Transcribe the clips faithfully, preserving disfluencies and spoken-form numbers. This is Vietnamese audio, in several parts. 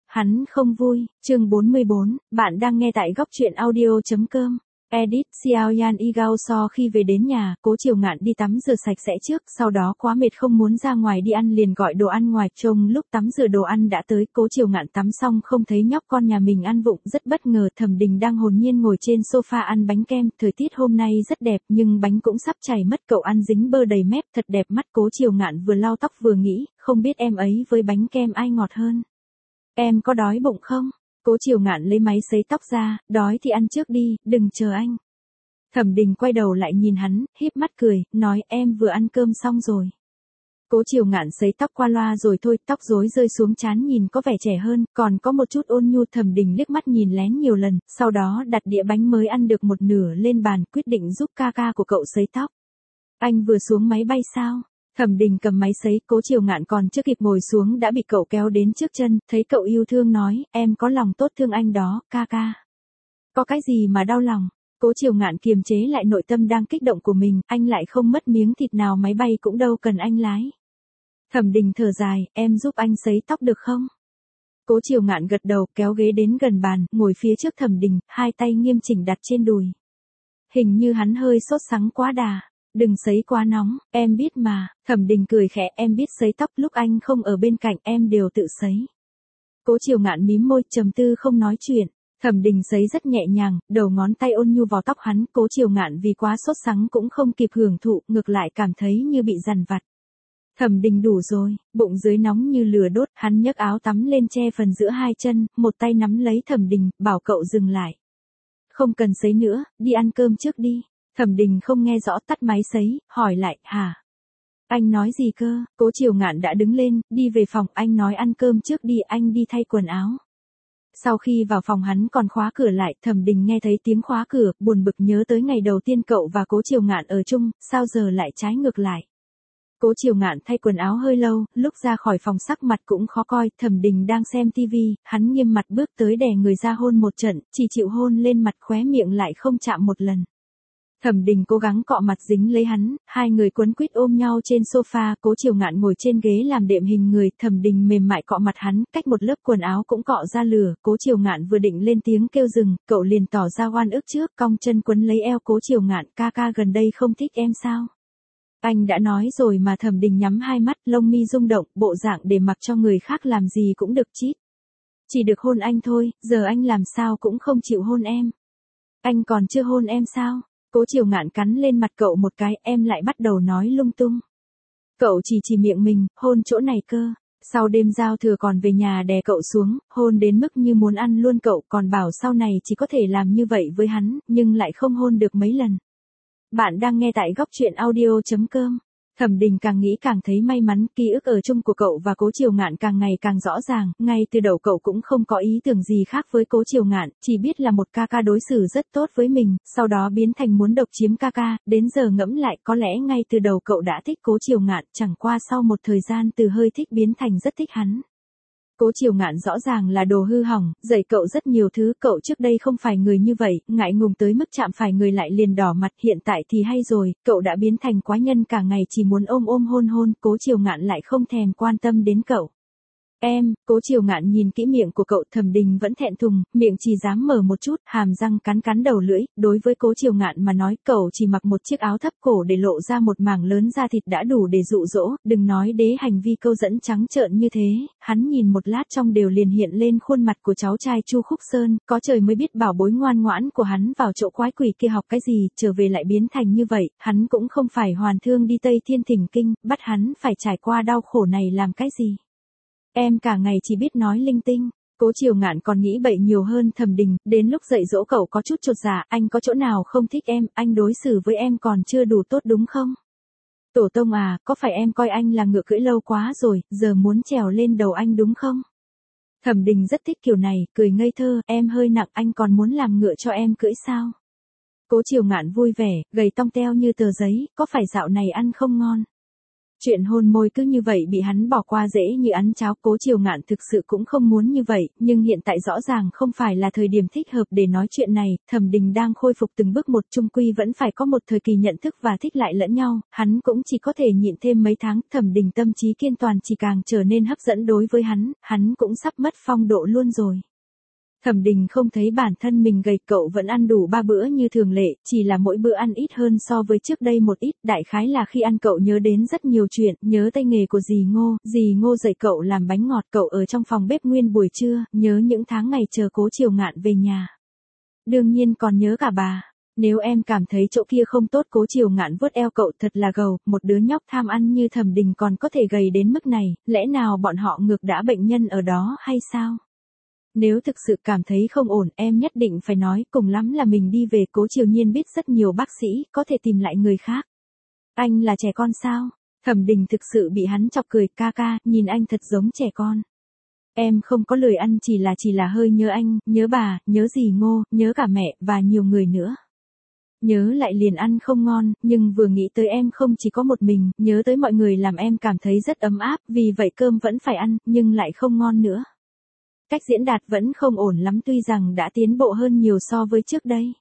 Hắn không vui, chương bốn mươi bốn, bạn đang nghe tại góc truyện audio.com. Edit, Xiao Yan Igao so khi về đến nhà, Cố Triều Ngạn đi tắm rửa sạch sẽ trước, sau đó quá mệt không muốn ra ngoài đi ăn liền gọi đồ ăn ngoài, trông lúc tắm rửa đồ ăn đã tới, Cố Triều Ngạn tắm xong không thấy nhóc con nhà mình ăn vụng, rất bất ngờ. Thẩm Đình đang hồn nhiên ngồi trên sofa ăn bánh kem, thời tiết hôm nay rất đẹp nhưng bánh cũng sắp chảy mất, cậu ăn dính bơ đầy mép, thật đẹp mắt. Cố Triều Ngạn vừa lau tóc vừa nghĩ, không biết em ấy với bánh kem ai ngọt hơn. Em có đói bụng không? Cố Triều Ngạn lấy máy sấy tóc ra, đói thì ăn trước đi, đừng chờ anh. Thẩm Đình quay đầu lại nhìn hắn, híp mắt cười, nói em vừa ăn cơm xong rồi. Cố Triều Ngạn sấy tóc qua loa rồi thôi, tóc rối rơi xuống trán nhìn có vẻ trẻ hơn, còn có một chút ôn nhu. Thẩm Đình liếc mắt nhìn lén nhiều lần, sau đó đặt đĩa bánh mới ăn được một nửa lên bàn, quyết định giúp ca ca của cậu sấy tóc. Anh vừa xuống máy bay sao? Thẩm Đình cầm máy sấy, Cố Triều Ngạn còn chưa kịp ngồi xuống đã bị cậu kéo đến trước chân, thấy cậu yêu thương nói, em có lòng tốt thương anh đó, ca ca. Có cái gì mà đau lòng? Cố Triều Ngạn kiềm chế lại nội tâm đang kích động của mình, anh lại không mất miếng thịt nào, máy bay cũng đâu cần anh lái. Thẩm Đình thở dài, em giúp anh sấy tóc được không? Cố Triều Ngạn gật đầu, kéo ghế đến gần bàn, ngồi phía trước Thẩm Đình, hai tay nghiêm chỉnh đặt trên đùi. Hình như hắn hơi sốt sắng quá đà. Đừng sấy quá nóng, em biết mà. Thẩm Đình cười khẽ, em biết sấy tóc, lúc anh không ở bên cạnh em đều tự sấy. Cố Triều Ngạn mím môi, trầm tư không nói chuyện. Thẩm Đình sấy rất nhẹ nhàng, đầu ngón tay ôn nhu vào tóc hắn, Cố Triều Ngạn vì quá sốt sắng cũng không kịp hưởng thụ, ngược lại cảm thấy như bị dằn vặt. Thẩm Đình đủ rồi, bụng dưới nóng như lửa đốt, hắn nhấc áo tắm lên che phần giữa hai chân, một tay nắm lấy Thẩm Đình, bảo cậu dừng lại. Không cần sấy nữa, đi ăn cơm trước đi. Thẩm Đình không nghe rõ, tắt máy sấy, hỏi lại, hả? Anh nói gì cơ? Cố Triều Ngạn đã đứng lên, đi về phòng, anh nói ăn cơm trước đi, anh đi thay quần áo. Sau khi vào phòng hắn còn khóa cửa lại, Thẩm Đình nghe thấy tiếng khóa cửa, buồn bực nhớ tới ngày đầu tiên cậu và Cố Triều Ngạn ở chung, sao giờ lại trái ngược lại. Cố Triều Ngạn thay quần áo hơi lâu, lúc ra khỏi phòng sắc mặt cũng khó coi, Thẩm Đình đang xem tivi, hắn nghiêm mặt bước tới đè người ra hôn một trận, chỉ chịu hôn lên mặt, khóe miệng lại không chạm một lần. Thẩm Đình cố gắng cọ mặt dính lấy hắn, hai người quấn quýt ôm nhau trên sofa, Cố Triều Ngạn ngồi trên ghế làm đệm hình người, Thẩm Đình mềm mại cọ mặt hắn, cách một lớp quần áo cũng cọ ra lửa, Cố Triều Ngạn vừa định lên tiếng kêu dừng, cậu liền tỏ ra oan ức trước, cong chân quấn lấy eo Cố Triều Ngạn, ca ca gần đây không thích em sao? Anh đã nói rồi mà. Thẩm Đình nhắm hai mắt, lông mi rung động, bộ dạng để mặc cho người khác làm gì cũng được chít. Chỉ được hôn anh thôi, giờ anh làm sao cũng không chịu hôn em. Anh còn chưa hôn em sao? Cố Triều Ngạn cắn lên mặt cậu một cái, em lại bắt đầu nói lung tung. Cậu chỉ chỉ miệng mình, hôn chỗ này cơ. Sau đêm giao thừa còn về nhà đè cậu xuống, hôn đến mức như muốn ăn luôn cậu, còn bảo sau này chỉ có thể làm như vậy với hắn, nhưng lại không hôn được mấy lần. Bạn đang nghe tại góc truyện audio.com. Thẩm Đình càng nghĩ càng thấy may mắn, ký ức ở chung của cậu và Cố Triều Ngạn càng ngày càng rõ ràng, ngay từ đầu cậu cũng không có ý tưởng gì khác với Cố Triều Ngạn, chỉ biết là một ca ca đối xử rất tốt với mình, sau đó biến thành muốn độc chiếm ca ca, đến giờ ngẫm lại có lẽ ngay từ đầu cậu đã thích Cố Triều Ngạn, chẳng qua sau một thời gian từ hơi thích biến thành rất thích hắn. Cố Triều Ngạn rõ ràng là đồ hư hỏng, dạy cậu rất nhiều thứ, cậu trước đây không phải người như vậy, ngại ngùng tới mức chạm phải người lại liền đỏ mặt, hiện tại thì hay rồi, cậu đã biến thành quái nhân cả ngày chỉ muốn ôm ôm hôn hôn, Cố Triều Ngạn lại không thèm quan tâm đến cậu. Em, Cố Triều Ngạn nhìn kỹ miệng của cậu, Thẩm Đình vẫn thẹn thùng, miệng chỉ dám mở một chút, hàm răng cắn cắn đầu lưỡi, đối với Cố Triều Ngạn mà nói, cậu chỉ mặc một chiếc áo thấp cổ để lộ ra một mảng lớn da thịt đã đủ để dụ dỗ, đừng nói đế hành vi câu dẫn trắng trợn như thế, hắn nhìn một lát trong đều liền hiện lên khuôn mặt của cháu trai Chu Khúc Sơn, có trời mới biết bảo bối ngoan ngoãn của hắn vào chỗ quái quỷ kia học cái gì, trở về lại biến thành như vậy, hắn cũng không phải hoàn thương đi Tây Thiên thỉnh kinh, bắt hắn phải trải qua đau khổ này làm cái gì. Em cả ngày chỉ biết nói linh tinh. Cố Triều Ngạn còn nghĩ bậy nhiều hơn. Thẩm Đình, đến lúc dạy dỗ cậu có chút chột dạ, anh có chỗ nào không thích em, anh đối xử với em còn chưa đủ tốt đúng không? Tổ tông à, có phải em coi anh là ngựa cưỡi lâu quá rồi, giờ muốn trèo lên đầu anh đúng không? Thẩm Đình rất thích kiểu này, cười ngây thơ, em hơi nặng, anh còn muốn làm ngựa cho em cưỡi sao? Cố Triều Ngạn vui vẻ, gầy tong teo như tờ giấy, có phải dạo này ăn không ngon? Chuyện hôn môi cứ như vậy bị hắn bỏ qua dễ như ăn cháo. Cố Triều Ngạn thực sự cũng không muốn như vậy, nhưng hiện tại rõ ràng không phải là thời điểm thích hợp để nói chuyện này. Thẩm Đình đang khôi phục từng bước một, chung quy vẫn phải có một thời kỳ nhận thức và thích lại lẫn nhau, hắn cũng chỉ có thể nhịn thêm mấy tháng. Thẩm Đình tâm trí kiên toàn chỉ càng trở nên hấp dẫn đối với hắn, hắn cũng sắp mất phong độ luôn rồi. Thẩm Đình không thấy bản thân mình gầy, cậu vẫn ăn đủ ba bữa như thường lệ, chỉ là mỗi bữa ăn ít hơn so với trước đây một ít, đại khái là khi ăn cậu nhớ đến rất nhiều chuyện, nhớ tay nghề của dì Ngô, dì Ngô dạy cậu làm bánh ngọt, cậu ở trong phòng bếp nguyên buổi trưa, nhớ những tháng ngày chờ Cố Triều Ngạn về nhà. Đương nhiên còn nhớ cả bà. Nếu em cảm thấy chỗ kia không tốt, Cố Triều Ngạn vuốt eo cậu, thật là gầu, một đứa nhóc tham ăn như Thẩm Đình còn có thể gầy đến mức này, lẽ nào bọn họ ngược đã bệnh nhân ở đó hay sao? Nếu thực sự cảm thấy không ổn, em nhất định phải nói, cùng lắm là mình đi về. Cố Triều Nhiên biết rất nhiều bác sĩ, có thể tìm lại người khác. Anh là trẻ con sao? Thẩm Đình thực sự bị hắn chọc cười, ca ca, nhìn anh thật giống trẻ con. Em không có lười ăn, chỉ là chỉ là hơi nhớ anh, nhớ bà, nhớ dì Ngô, nhớ cả mẹ, và nhiều người nữa. Nhớ lại liền ăn không ngon, nhưng vừa nghĩ tới em không chỉ có một mình, nhớ tới mọi người làm em cảm thấy rất ấm áp, vì vậy cơm vẫn phải ăn, nhưng lại không ngon nữa. Cách diễn đạt vẫn không ổn lắm, tuy rằng đã tiến bộ hơn nhiều so với trước đây.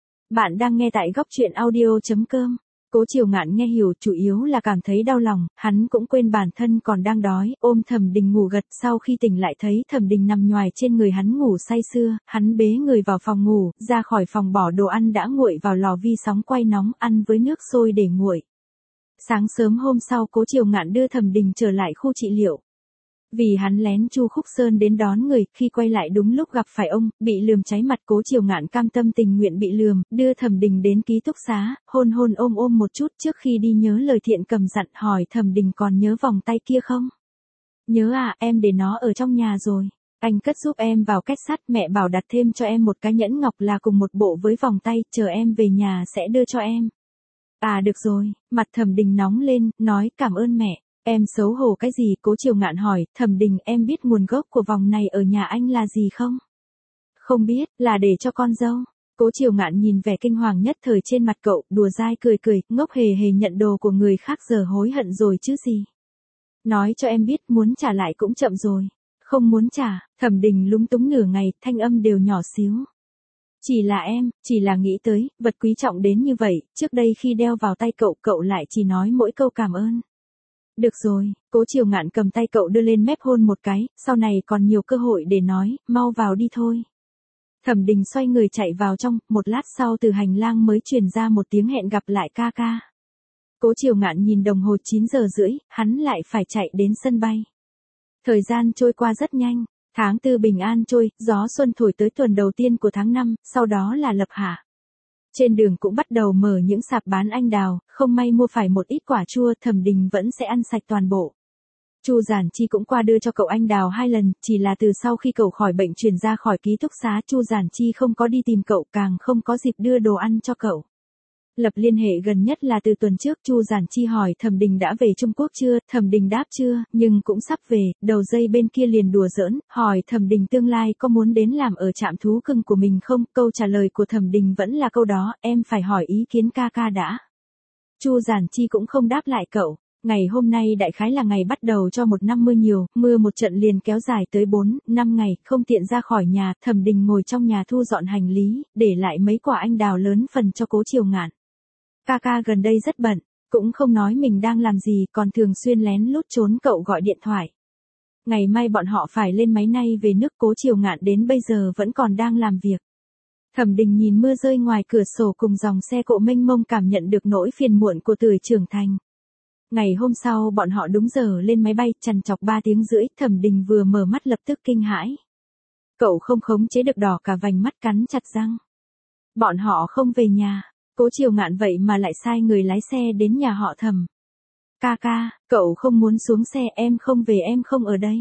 Bạn đang nghe tại góc truyện audio chấm com. Cố Triều Ngạn nghe hiểu, chủ yếu là cảm thấy đau lòng, hắn cũng quên bản thân còn đang đói, ôm Thẩm Đình ngủ gật. Sau khi tỉnh lại thấy Thẩm Đình nằm nhoài trên người hắn ngủ say sưa, hắn bế người vào phòng ngủ, ra khỏi phòng bỏ đồ ăn đã nguội vào lò vi sóng quay nóng, ăn với nước sôi để nguội. Sáng sớm hôm sau, Cố Triều Ngạn đưa Thẩm Đình trở lại khu trị liệu. Vì hắn lén Chu Khúc Sơn đến đón người, khi quay lại đúng lúc gặp phải ông, bị lườm cháy mặt. Cố Triều Ngạn cam tâm tình nguyện bị lườm, đưa Thẩm Đình đến ký túc xá, hôn hôn ôm ôm một chút trước khi đi nhớ lời Thiện Cầm dặn, hỏi Thẩm Đình còn nhớ vòng tay kia không? Nhớ à, em để nó ở trong nhà rồi. Anh cất giúp em vào két sắt, mẹ bảo đặt thêm cho em một cái nhẫn ngọc là cùng một bộ với vòng tay, chờ em về nhà sẽ đưa cho em. À được rồi, mặt Thẩm Đình nóng lên, nói cảm ơn mẹ. Em xấu hổ cái gì? Cố Triều Ngạn hỏi. Thẩm Đình, em biết nguồn gốc của vòng này ở nhà anh là gì không? Không biết, là để cho con dâu. Cố Triều Ngạn nhìn vẻ kinh hoàng nhất thời trên mặt cậu, đùa dai cười cười, ngốc hề hề nhận đồ của người khác giờ hối hận rồi chứ gì. Nói cho em biết, muốn trả lại cũng chậm rồi. Không muốn trả. Thẩm Đình lúng túng nửa ngày, thanh âm đều nhỏ xíu. Chỉ là em, chỉ là nghĩ tới, vật quý trọng đến như vậy, trước đây khi đeo vào tay cậu, cậu lại chỉ nói mỗi câu cảm ơn. Được rồi, Cố Triều Ngạn cầm tay cậu đưa lên mép hôn một cái, sau này còn nhiều cơ hội để nói, mau vào đi thôi. Thẩm Đình xoay người chạy vào trong, một lát sau từ hành lang mới truyền ra một tiếng hẹn gặp lại ca ca. Cố Triều Ngạn nhìn đồng hồ chín giờ rưỡi, hắn lại phải chạy đến sân bay. Thời gian trôi qua rất nhanh, tháng tư bình an trôi, gió xuân thổi tới tuần đầu tiên của tháng năm, sau đó là lập hạ. Trên đường cũng bắt đầu mở những sạp bán anh đào, không may mua phải một ít quả chua, Thẩm Đình vẫn sẽ ăn sạch toàn bộ. Chu Giản Chi cũng qua đưa cho cậu anh đào hai lần, chỉ là từ sau khi cậu khỏi bệnh chuyển ra khỏi ký túc xá, Chu Giản Chi không có đi tìm cậu, càng không có dịp đưa đồ ăn cho cậu. Lập liên hệ gần nhất là từ tuần trước, Chu Giản Chi hỏi Thẩm Đình đã về Trung Quốc chưa, Thẩm Đình đáp chưa, nhưng cũng sắp về. Đầu dây bên kia liền đùa giỡn, hỏi Thẩm Đình tương lai có muốn đến làm ở trạm thú cưng của mình không, câu trả lời của Thẩm Đình vẫn là câu đó, em phải hỏi ý kiến ca ca đã. Chu Giản Chi cũng không đáp lại cậu. Ngày hôm nay đại khái là ngày bắt đầu cho một năm mưa nhiều, mưa một trận liền kéo dài tới bốn, năm ngày, không tiện ra khỏi nhà, Thẩm Đình ngồi trong nhà thu dọn hành lý, để lại mấy quả anh đào lớn phần cho Cố Triều Ngạn. Ca ca gần đây rất bận, cũng không nói mình đang làm gì, còn thường xuyên lén lút trốn cậu gọi điện thoại. Ngày mai bọn họ phải lên máy nay về nước, Cố Triều Ngạn đến bây giờ vẫn còn đang làm việc. Thẩm Đình nhìn mưa rơi ngoài cửa sổ cùng dòng xe cộ mênh mông, cảm nhận được nỗi phiền muộn của tuổi trưởng thành. Ngày hôm sau bọn họ đúng giờ lên máy bay, trằn trọc ba tiếng rưỡi, Thẩm Đình vừa mở mắt lập tức kinh hãi. Cậu không khống chế được đỏ cả vành mắt, cắn chặt răng. Bọn họ không về nhà. Cố Triều Ngạn vậy mà lại sai người lái xe đến nhà họ Thẩm. Ca ca, cậu không muốn xuống xe, em không về, em không ở đây.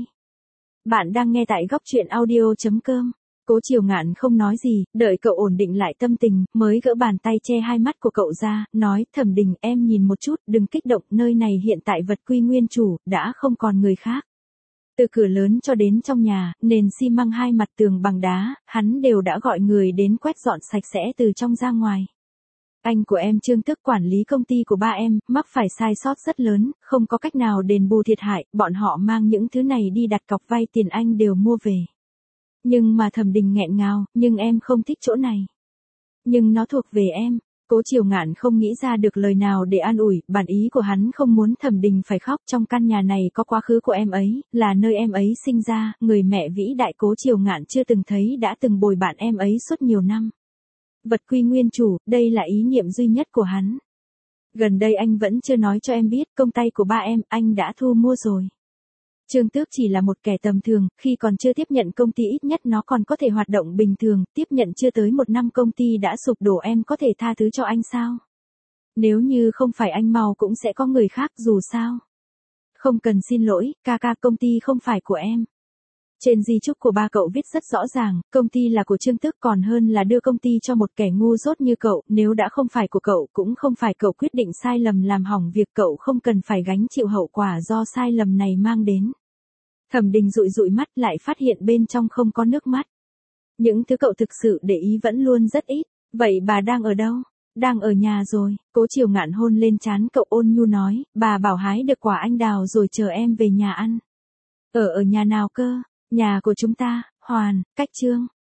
Bạn đang nghe tại góc truyện audio chấm com. Cố Triều Ngạn không nói gì, đợi cậu ổn định lại tâm tình, mới gỡ bàn tay che hai mắt của cậu ra, nói, Thẩm Đình, em nhìn một chút, đừng kích động, nơi này hiện tại vật quy nguyên chủ, đã không còn người khác. Từ cửa lớn cho đến trong nhà, nền xi măng hai mặt tường bằng đá, hắn đều đã gọi người đến quét dọn sạch sẽ từ trong ra ngoài. Anh của em Trương Tước quản lý công ty của ba em, mắc phải sai sót rất lớn, không có cách nào đền bù thiệt hại, bọn họ mang những thứ này đi đặt cọc vay tiền anh đều mua về. Nhưng mà Thẩm Đình nghẹn ngào, nhưng em không thích chỗ này. Nhưng nó thuộc về em. Cố Triều Ngạn không nghĩ ra được lời nào để an ủi, bản ý của hắn không muốn Thẩm Đình phải khóc, trong căn nhà này có quá khứ của em ấy, là nơi em ấy sinh ra, người mẹ vĩ đại Cố Triều Ngạn chưa từng thấy đã từng bồi bạn em ấy suốt nhiều năm. Vật quy nguyên chủ, đây là ý niệm duy nhất của hắn. Gần đây anh vẫn chưa nói cho em biết, công tay của ba em, anh đã thu mua rồi. Trương Tước chỉ là một kẻ tầm thường, khi còn chưa tiếp nhận công ty ít nhất nó còn có thể hoạt động bình thường, tiếp nhận chưa tới một năm công ty đã sụp đổ, em có thể tha thứ cho anh sao? Nếu như không phải anh mau cũng sẽ có người khác, dù sao. Không cần xin lỗi, ca ca, công ty không phải của em. Trên di chúc của ba cậu viết rất rõ ràng, công ty là của Trương Tước, còn hơn là đưa công ty cho một kẻ ngu dốt như cậu, nếu đã không phải của cậu cũng không phải cậu quyết định sai lầm làm hỏng việc, cậu không cần phải gánh chịu hậu quả do sai lầm này mang đến. Thẩm Đình dụi dụi mắt lại phát hiện bên trong không có nước mắt. Những thứ cậu thực sự để ý vẫn luôn rất ít, vậy bà đang ở đâu? Đang ở nhà rồi, Cố Triều Ngạn hôn lên trán cậu ôn nhu nói, bà bảo hái được quả anh đào rồi chờ em về nhà ăn. Ở ở nhà nào cơ? Nhà của chúng ta, Hoàn, cách Trương.